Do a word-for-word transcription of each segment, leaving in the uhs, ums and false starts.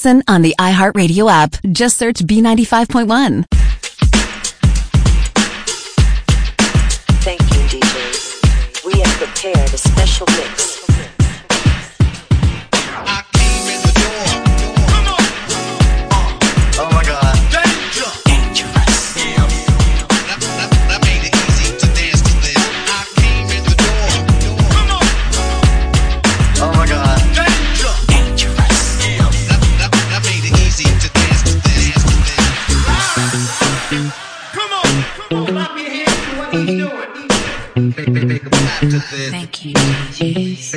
listen on the iHeartRadio app. Just search B ninety-five point one. Thank you, D Js. We have prepared a special mix. Thank you, D Js.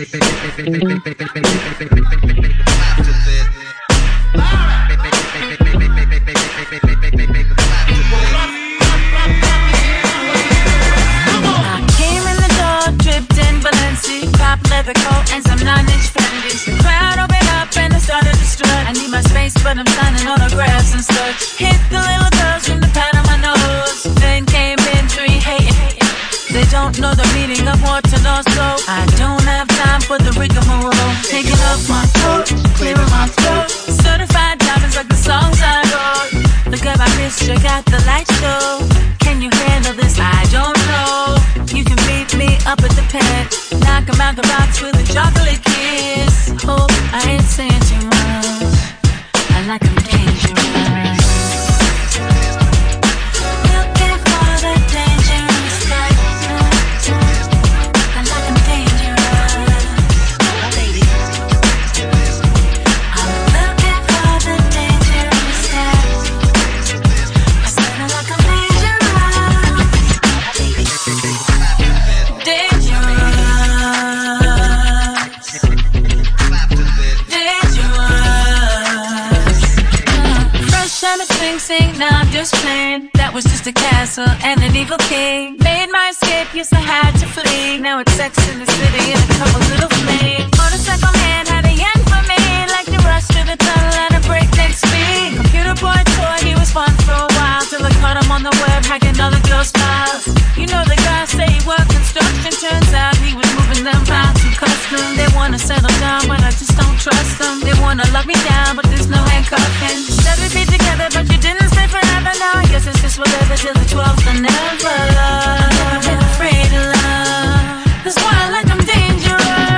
I came in the door, dripped in Balenci, pop leather coat and some nine-inch Fendis. The crowd opened up and I started to strut. I need my space, but I'm signing autographs and such. Hit the little girls from the pat on my nose. Then came in three hating. They don't know the meaning of what to know, so I don't have time for the rigmarole. Taking off my coat, clearing my throat. Certified diamonds like the songs I wrote. Look at my wrist, check out the light show. Can you handle this? I don't know. You can beat me up at the pen. Knock 'em out the box with a chocolate kiss. Hope I ain't saying too much. I like 'em dangerous. Sing, now I'm just playing. That was just a castle and an evil king. Made my escape, yes I had to flee. Now it's Sex in the City and a couple little flames. Motorcycle man had a yen for me, like to rush to the tunnel at a breakneck speed. Computer boy toy, he was fun for a while, till I caught him on the web hacking all the girls' files. You know the guy say he worked construction, turns out he was moving them out to custom. They wanna settle down, but I just don't trust them. They wanna lock me down, but there's no handcuffing. Seven feet together, but you didn't stay forever. Now I guess it's just whatever till the twelfth and never. I've never been afraid of love. That's why I like 'em dangerous.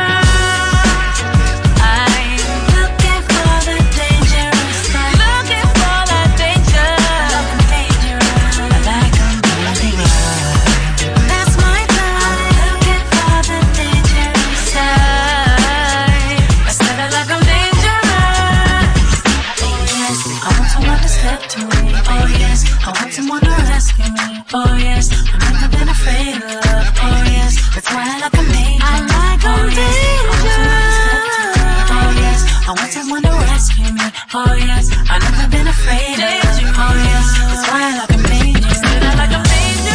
I'm looking for the dangerous stuff. Looking for the danger. I love 'em dangerous. I like 'em dangerous. That's my time. I'm looking for the dangerous side. I said I like 'em dangerous. Oh yes, I want someone to step to me. Oh yes, I want someone to rescue me. Oh yes, I've never been afraid of love. Oh yes, that's why I like 'em dangerous. I like 'em dangerous. Oh yes, I want someone to rescue me. Oh yes, I've never been afraid of love. Oh yes, that's why I like 'em dangerous. I like 'em dangerous.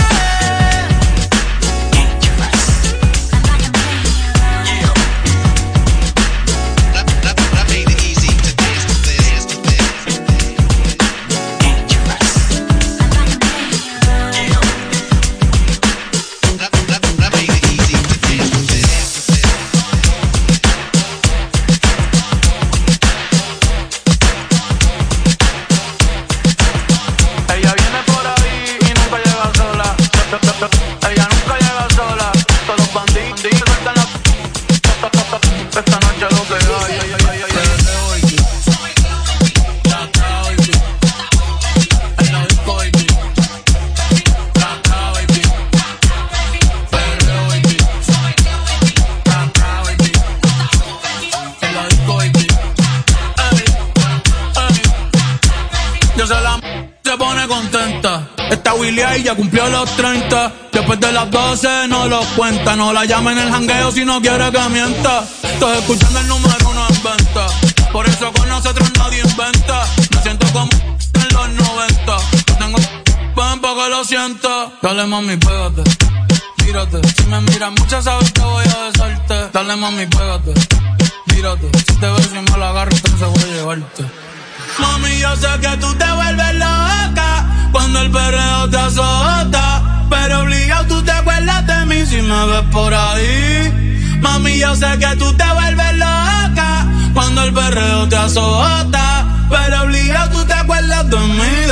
Y ya cumplió los treinta. Después de las doce no los cuenta. No la llama en el jangueo si no quiere que mienta. Estás escuchando el número uno en venta. Por eso con nosotros nadie inventa. Me siento como en los noventa. Yo tengo pan para que lo sienta. Dale mami, pégate, tírate. Si me miras mucho sabes que voy a besarte. Dale mami, pégate, tírate. Si te ves y me la agarro entonces voy a llevarte. Mami, yo sé que tú te vuelves loca cuando el perreo te azota, pero obligado tú te acuerdas de mí si me ves por ahí. Mami, yo sé que tú te vuelves loca cuando el perreo te azota,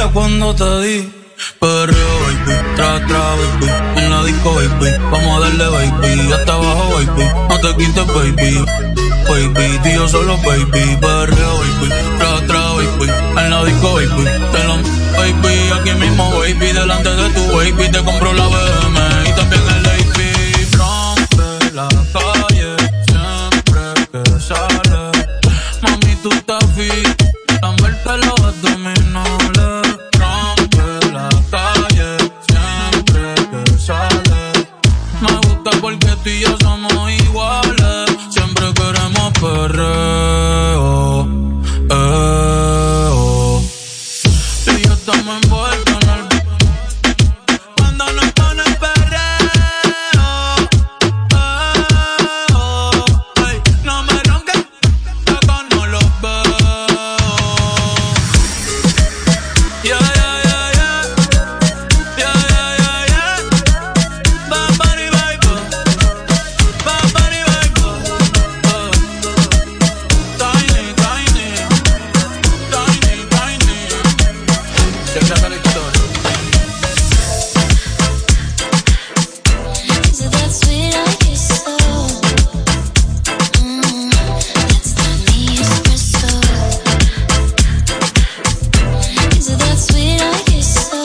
cuando te di. Perreo, baby, tra, tra, baby. En la disco, baby, vamos a darle, baby. Hasta abajo, baby, no te quites, baby. Baby, tío solo, baby. Perreo, baby, tra, tra, baby. En la disco, baby, te lo, baby. Aquí mismo, baby, delante de tu baby. Te compro la B M y también el A P. Rompe la calle siempre que sale. Mami, tú estás fit, lamberte los abdominales. Rompe la calle siempre que sale. Me gusta porque tú y yo somos iguales. Siempre queremos perreo, eh, oh. Tú y yo estamos envueltos en el cuando nos pone perreo, eh, oh. Ay, no me ronques, acá no los veo. Yeah, yeah, yeah, yeah. Yeah, yeah, yeah, yeah. Bad Bunny, baby. Bad Bunny, baby. Uh, Tiny, tiny. Tiny, tiny. Check out la historia. Is it that sweet I kiss so? Mm, that's not me espresso. Is it that sweet I kiss so?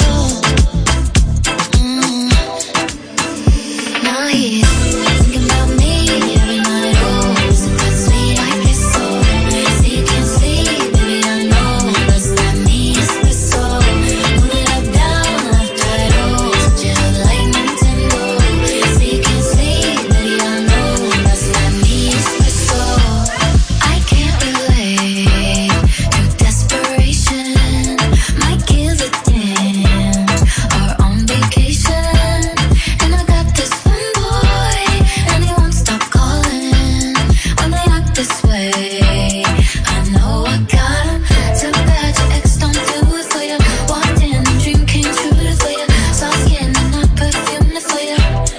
Mm. Now he's thinking about me every night. Oh, is it that sweet I kiss so? So you can't sleep, baby I know that's not me espresso. Move it up, down, left, right, oh, switch it up like Nintendo. So you can't sleep, baby I know that's not me espresso. I can't relate to desperation. My kids are damned are on vacation, and I got this one boy, and he won't stop calling when they act this way. I know I got him. Too bad your ex don't do it for you. Walked in and dream came true for you. Soft skin and not perfume for you.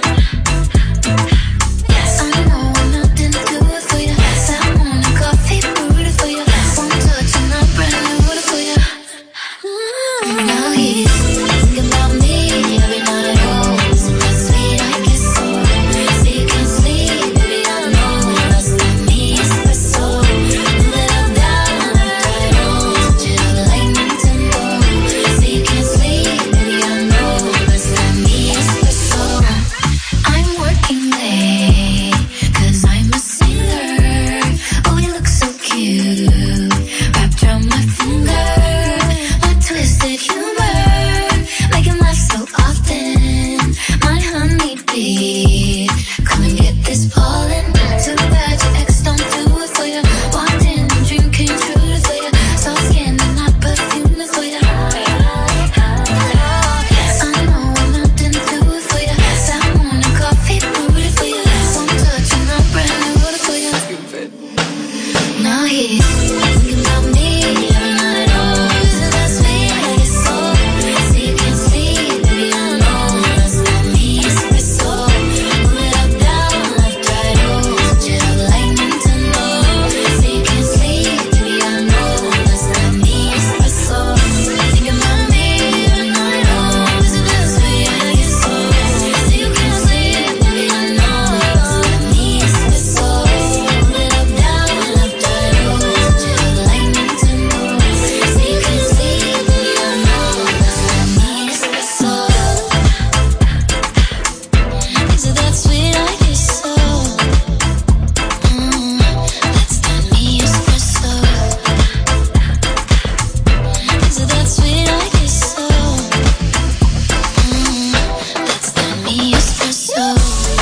Yes, I know nothing to do it for you. Salmon and coffee brewed for you. One touch and not brand new for you. Now he's thinking about me every night. Oh, is it that sweet I kiss so? So you can't sleep, baby I know that's not me espresso. Move it up, down, left, right, oh, switch it up like Nintendo. So you can't sleep, baby I know that's not me espresso. I'm working late, cause I'm a singer. Oh, you look so cute, wrapped around my finger. My twisted humor, make him laugh so often. My honey bee, come and get this pollen. Too bad your ex don't do it for you. Walked in and dream came true for you. Soft skin and not perfume for you. Yes, I know nothing to do it for you. Salmon and coffee brewed for you. One touch and not brand new for you. Now he's thinking about me every night. Oh, is it that sweet I kiss so? So you can't sleep, baby I know that's not me espresso. Move it up, down, left, right, oh, switch it up like Nintendo. So you can't sleep, baby I know that's not me espresso. Thinking about me every night. Oh, is it that sweet I kiss so? So you can't sleep, baby I know that's not me espresso. Move it up, down, left, right, oh, switch it up like Nintendo. So you can't sleep, baby I know that's not me espresso. Is it that sweet I kiss so? Mm, that's not me espresso. Is it that sweet I kiss so? Mm, that's not me espresso.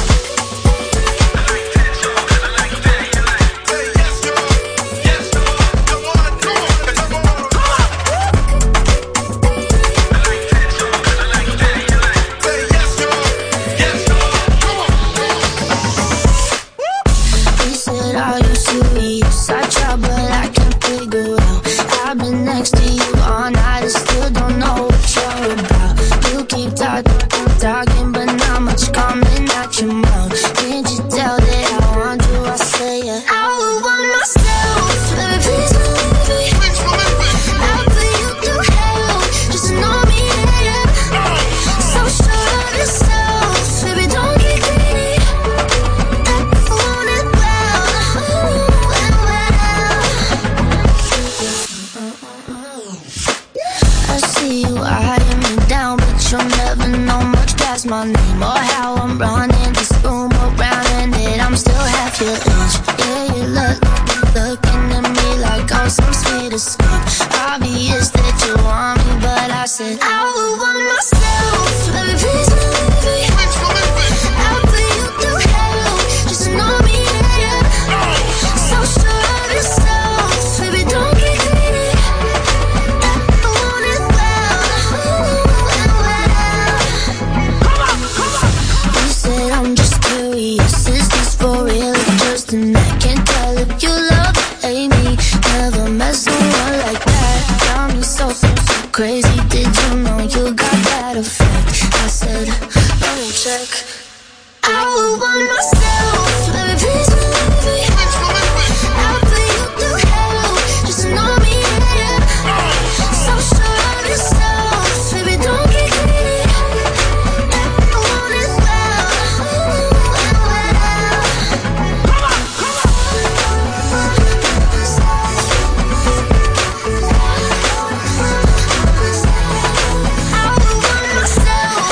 You said, are you serious? I try, but I can't figure out. I've been next to you all night and still don't know what you're about. You keep talking, talking, but not much coming out your mouth. Can't you tell that I want you? I say it. I would want myself, baby, please don't leave me. I'll put you through hell just to you eyeing me down, but you'll never know much past my name or how I'm running this room around in it. I'm still half your age. Yeah, you look, looking at me like I'm some sweet escape. Obvious that you want me, but I said I would want myself. Let me please believe me. I'll put you through hell just to know me better. So sure of yourself, baby, don't get greedy. I want it well, ooh, and well. Come on, come on. You said I'm just curious, is this for real or just an act? Can't tell if you love or hate me. Never met someone like that. Got me so, so, so crazy. Did you know you got that effect? I said, let me check. I would want myself. Let me please believe me. I'll put you through hell just to know me better. So sure of yourself, baby, don't get greedy. I want it well, ooh, and well. Come on, come on. I would want myself.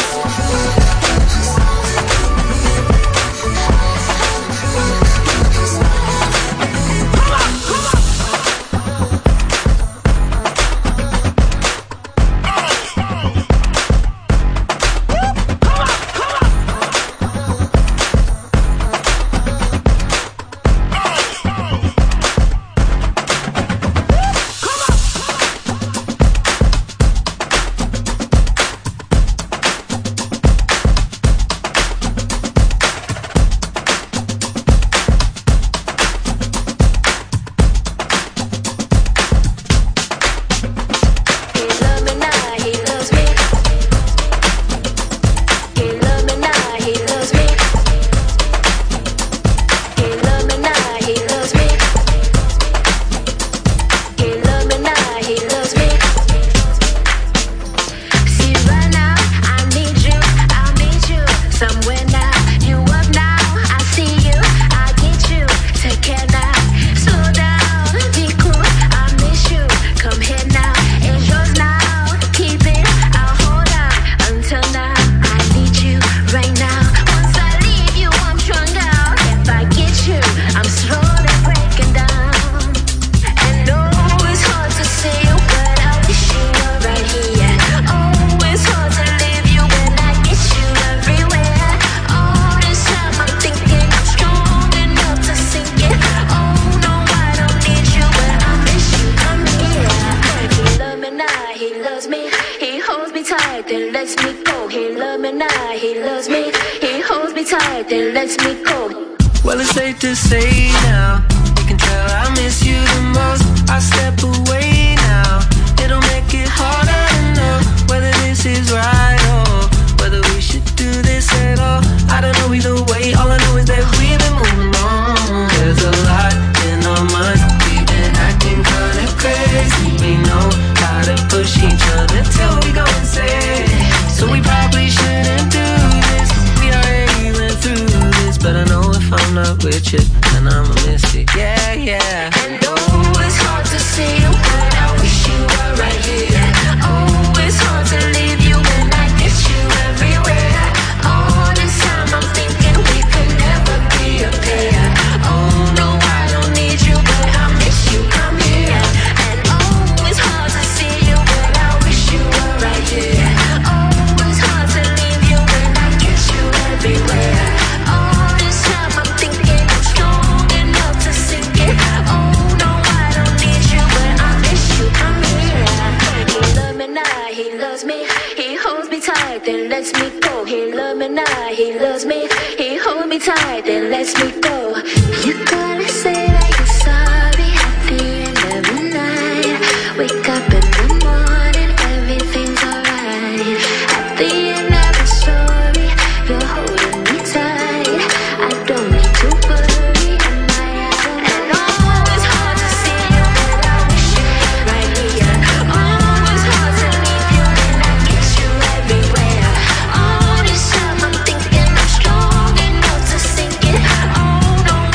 Well, it's safe to say now, you can tell I miss you the most. I step away now, it'll make it harder to know whether this is right or whether we should do this at all. I don't know either way, all I know is that we've been moving on. There's a lot in our minds, we've been acting kinda crazy. We know how to push each other till we go insane. So we probably shouldn't do this, we already went through this. But I know if I'm not with you, then I'ma miss it, yeah, yeah. And oh, it's hard to see you, but I wish you were right here. Oh, it's hard to leave you when I get you everywhere. All this time I'm thinking we could never be a pair. Oh, no, I don't need you, but I miss you, come here. And oh, it's hard to see you, but I wish you were right here. Oh, it's hard to leave you when I get you everywhere. All this time I'm thinking I'm strong enough to sink it. Oh no, I don't need you, but I miss you, come here. He loves me now, he loves me. He holds me tight, then lets me go. He loves me now, he loves me. He holds me tight, then lets me go. You gotta say that you're sorry at the end of the night. Wake up in the morning, everything's alright. At the end of the story, you're holding me tight. I don't need to worry, am I out of and oh, it's hard to see you, but I wish you were right here. Oh, it's hard to leave you when I get you everywhere. All this time I'm thinking I'm strong enough to sink it. Oh no,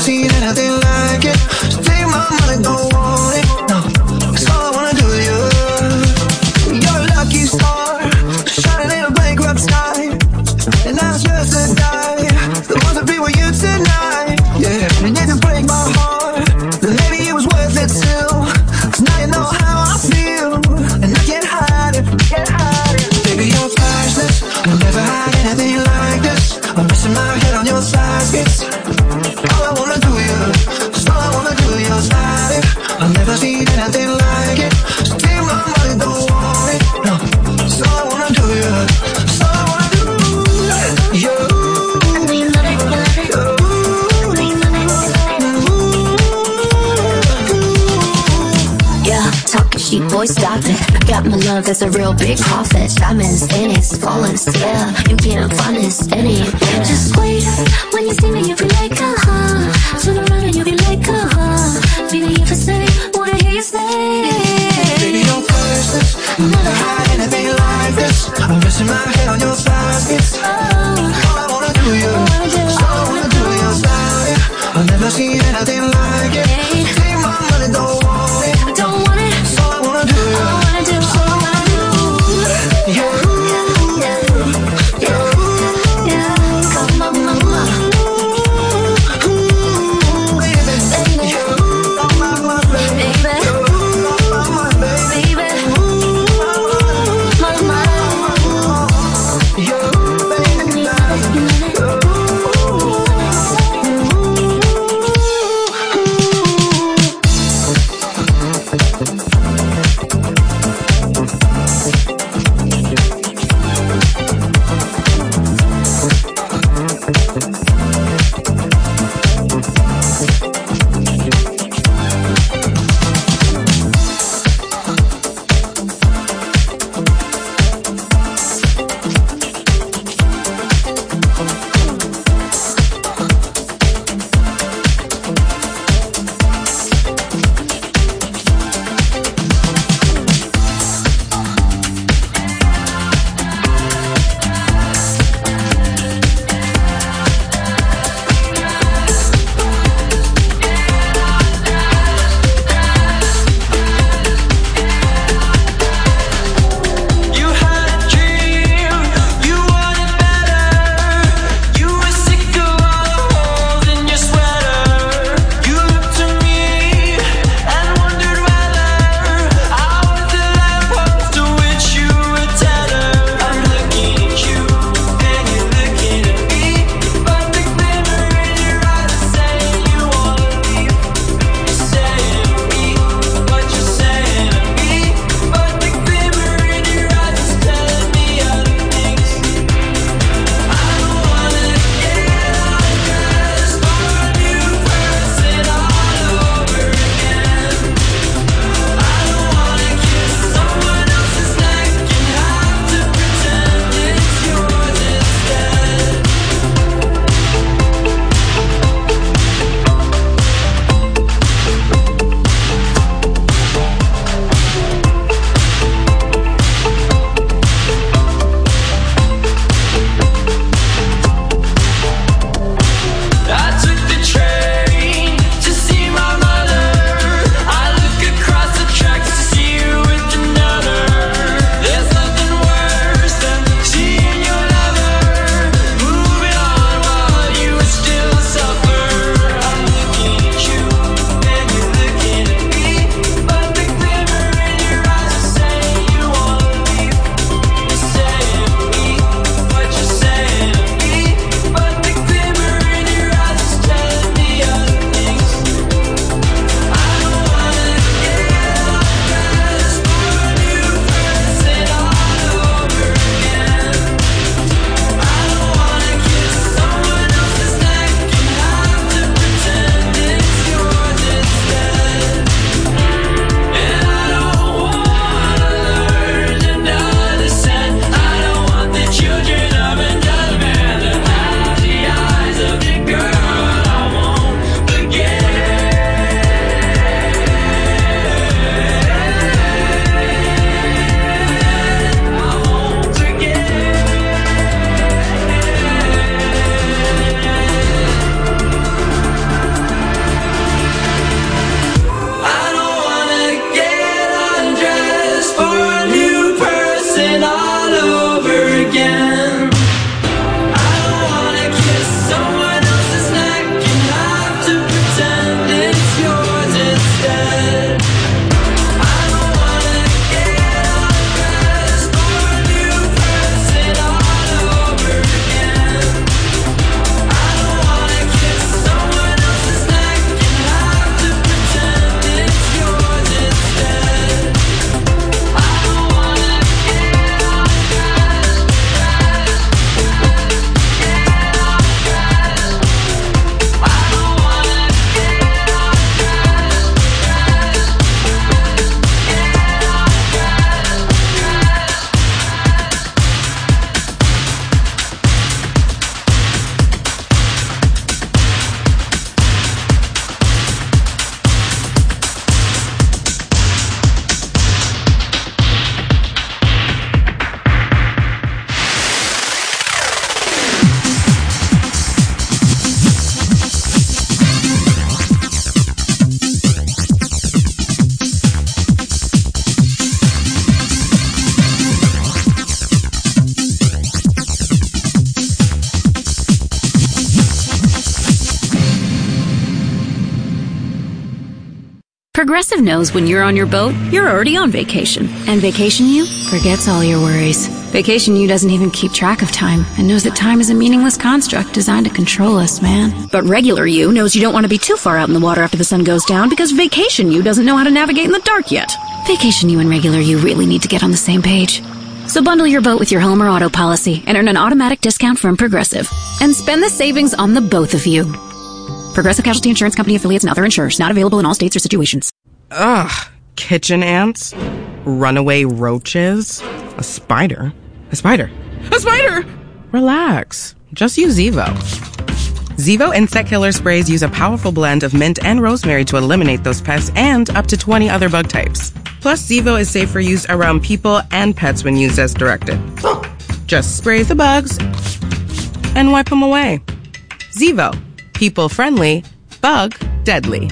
seen anything like it. So take my money, don't want it. No, that's all I wanna do to you. You're a lucky star, shining in a bankrupt sky, and I was just to die. The ones that be with you tonight, yeah. And you can break my heart, then maybe it was worth it still. Cause now you know how I feel, and I can't hide it, can't hide it. Baby, you're priceless, I'll never hide anything like this. I'm missing my head on your thighs, it's all I wanna do, yeah. Just all I wanna do, yeah, slide it. I've never seen anything like it. So take my money, don't want it, no. That's all I wanna do, yeah. That's all I wanna do, yeah. Talking sheep, boy, stop it. Got my love, that's a real big profit. Diamonds, pennies, flawless, yeah. You can't find this any. Yeah. Just wait, when you see me, you'll be like, uh-huh. Turn around and you'll be like, uh-huh. Baby, if I say, wanna hear you say. Baby, don't push this, I'll never hide anything like this. I'm resting my head on your thighs, it's all I wanna do, yeah. All I wanna do, yeah, slide it. I've never seen anything like it. Take my money, don't want it. Don't want it. That's all I wanna do, yeah. All I wanna do, all I wanna do. Yeah. Yeah, come on, mama. Ooh, baby. Progressive knows when you're on your boat, you're already on vacation. And Vacation You forgets all your worries. Vacation You doesn't even keep track of time and knows that time is a meaningless construct designed to control us, man. But Regular You knows you don't want to be too far out in the water after the sun goes down because Vacation You doesn't know how to navigate in the dark yet. Vacation You and Regular You really need to get on the same page. So bundle your boat with your home or auto policy and earn an automatic discount from Progressive. And spend the savings on the both of you. Progressive Casualty Insurance Company affiliates and other insurers. Not available in all states or situations. Ugh. Kitchen ants? Runaway roaches? A spider? A spider? A spider! Relax. Just use Zevo. Zevo insect killer sprays use a powerful blend of mint and rosemary to eliminate those pests and up to twenty other bug types. Plus, Zevo is safe for use around people and pets when used as directed. Just spray the bugs and wipe them away. Zevo. People friendly, bug deadly.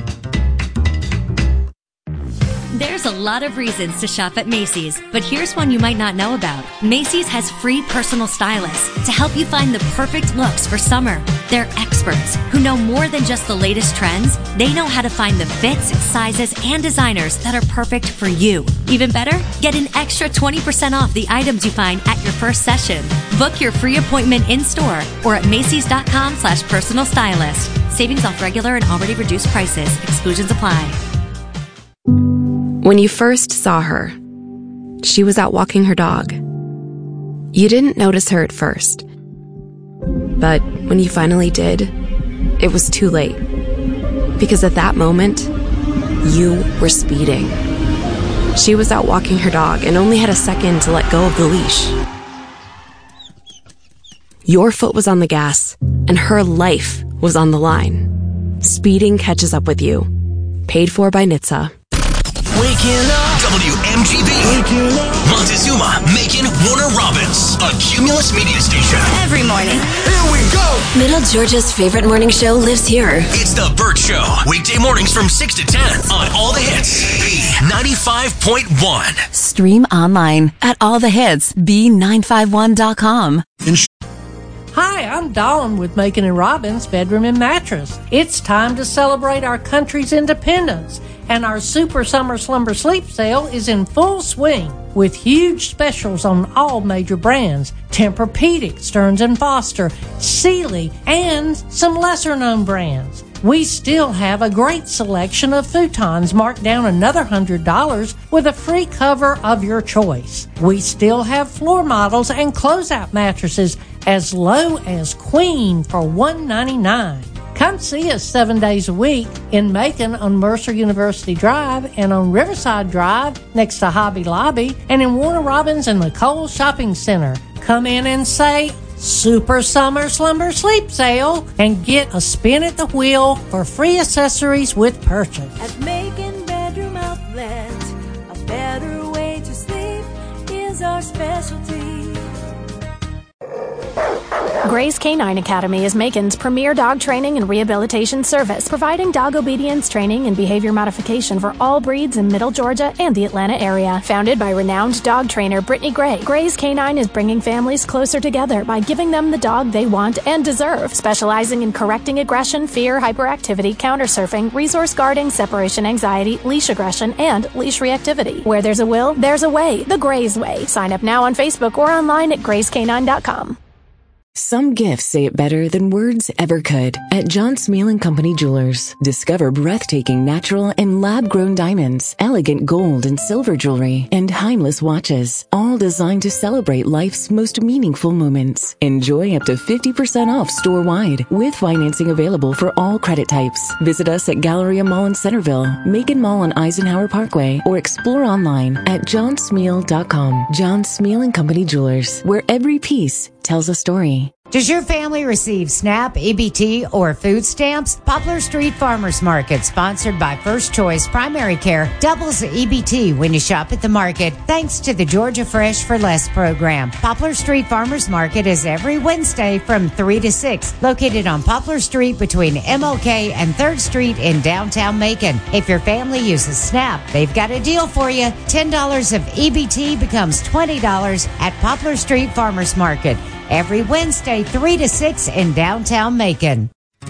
There's a lot of reasons to shop at Macy's, but here's one you might not know about. Macy's has free personal stylists to help you find the perfect looks for summer. They're experts who know more than just the latest trends. They know how to find the fits, sizes, and designers that are perfect for you. Even better, get an extra twenty percent off the items you find at your first session. Book your free appointment in-store or at Macy's.com slash personal stylist. Savings off regular and already reduced prices. Exclusions apply. When you first saw her, she was out walking her dog. You didn't notice her at first. But when you finally did, it was too late. Because at that moment, you were speeding. She was out walking her dog and only had a second to let go of the leash. Your foot was on the gas, and her life was on the line. Speeding catches up with you. Paid for by N H T S A. Waking up. W M G B. Waking up. Montezuma, Macon, Warner Robins. A Cumulus media station. Every morning. Here we go. Middle Georgia's favorite morning show lives here. It's The Burt Show. Weekday mornings from six to ten on All the Hits. B ninety-five point one. Stream online at all the hits b nine five one dot com. Hi, I'm Dawn with Macon and Robbins Bedroom and Mattress. It's time to celebrate our country's independence, and our Super Summer Slumber Sleep sale is in full swing with huge specials on all major brands: Tempur-Pedic, Stearns and Foster, Sealy, and some lesser-known brands. We still have a great selection of futons marked down another one hundred dollars with a free cover of your choice. We still have floor models and closeout mattresses as low as Queen for one hundred ninety-nine dollars. Come see us seven days a week in Macon on Mercer University Drive and on Riverside Drive next to Hobby Lobby and in Warner Robins and the Kohl's Shopping Center. Come in and say, Super Summer Slumber Sleep Sale, and get a spin at the wheel for free accessories with purchase. At Macon Bedroom Outlet, a better way to sleep is our specialty. Gray's Canine Academy is Macon's premier dog training and rehabilitation service, providing dog obedience training and behavior modification for all breeds in Middle Georgia and the Atlanta area. Founded by renowned dog trainer Brittany Gray, Gray's Canine is bringing families closer together by giving them the dog they want and deserve, specializing in correcting aggression, fear, hyperactivity, counter-surfing, resource guarding, separation anxiety, leash aggression, and leash reactivity. Where there's a will, there's a way. The Gray's Way. Sign up now on Facebook or online at grays canine dot com. Some gifts say it better than words ever could. At John Smeal and Company Jewelers, discover breathtaking natural and lab-grown diamonds, elegant gold and silver jewelry, and timeless watches, all designed to celebrate life's most meaningful moments. Enjoy up to fifty percent off store-wide, with financing available for all credit types. Visit us at Galleria Mall in Centerville, Macon Mall on Eisenhower Parkway, or explore online at john smeal dot com. John Smeal and Company Jewelers, where every piece tells a story. Does your family receive SNAP, E B T, or food stamps? Poplar Street Farmers Market, sponsored by First Choice Primary Care, doubles E B T when you shop at the market, thanks to the Georgia Fresh for Less program. Poplar Street Farmers Market is every Wednesday from three to six, located on Poplar Street between M L K and third Street in downtown Macon. If your family uses SNAP, they've got a deal for you. ten dollars of E B T becomes twenty dollars at Poplar Street Farmers Market. Every Wednesday, three to six in downtown Macon.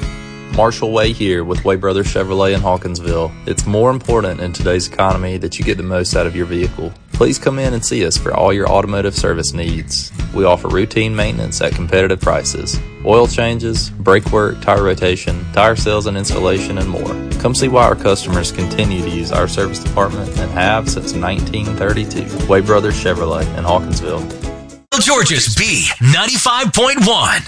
Marshall Way here with Way Brothers Chevrolet in Hawkinsville. It's more important in today's economy that you get the most out of your vehicle. Please come in and see us for all your automotive service needs. We offer routine maintenance at competitive prices, oil changes, brake work, tire rotation, tire sales and installation, and more. Come see why our customers continue to use our service department and have since nineteen thirty-two. Way Brothers Chevrolet in Hawkinsville. George's B ninety-five point one.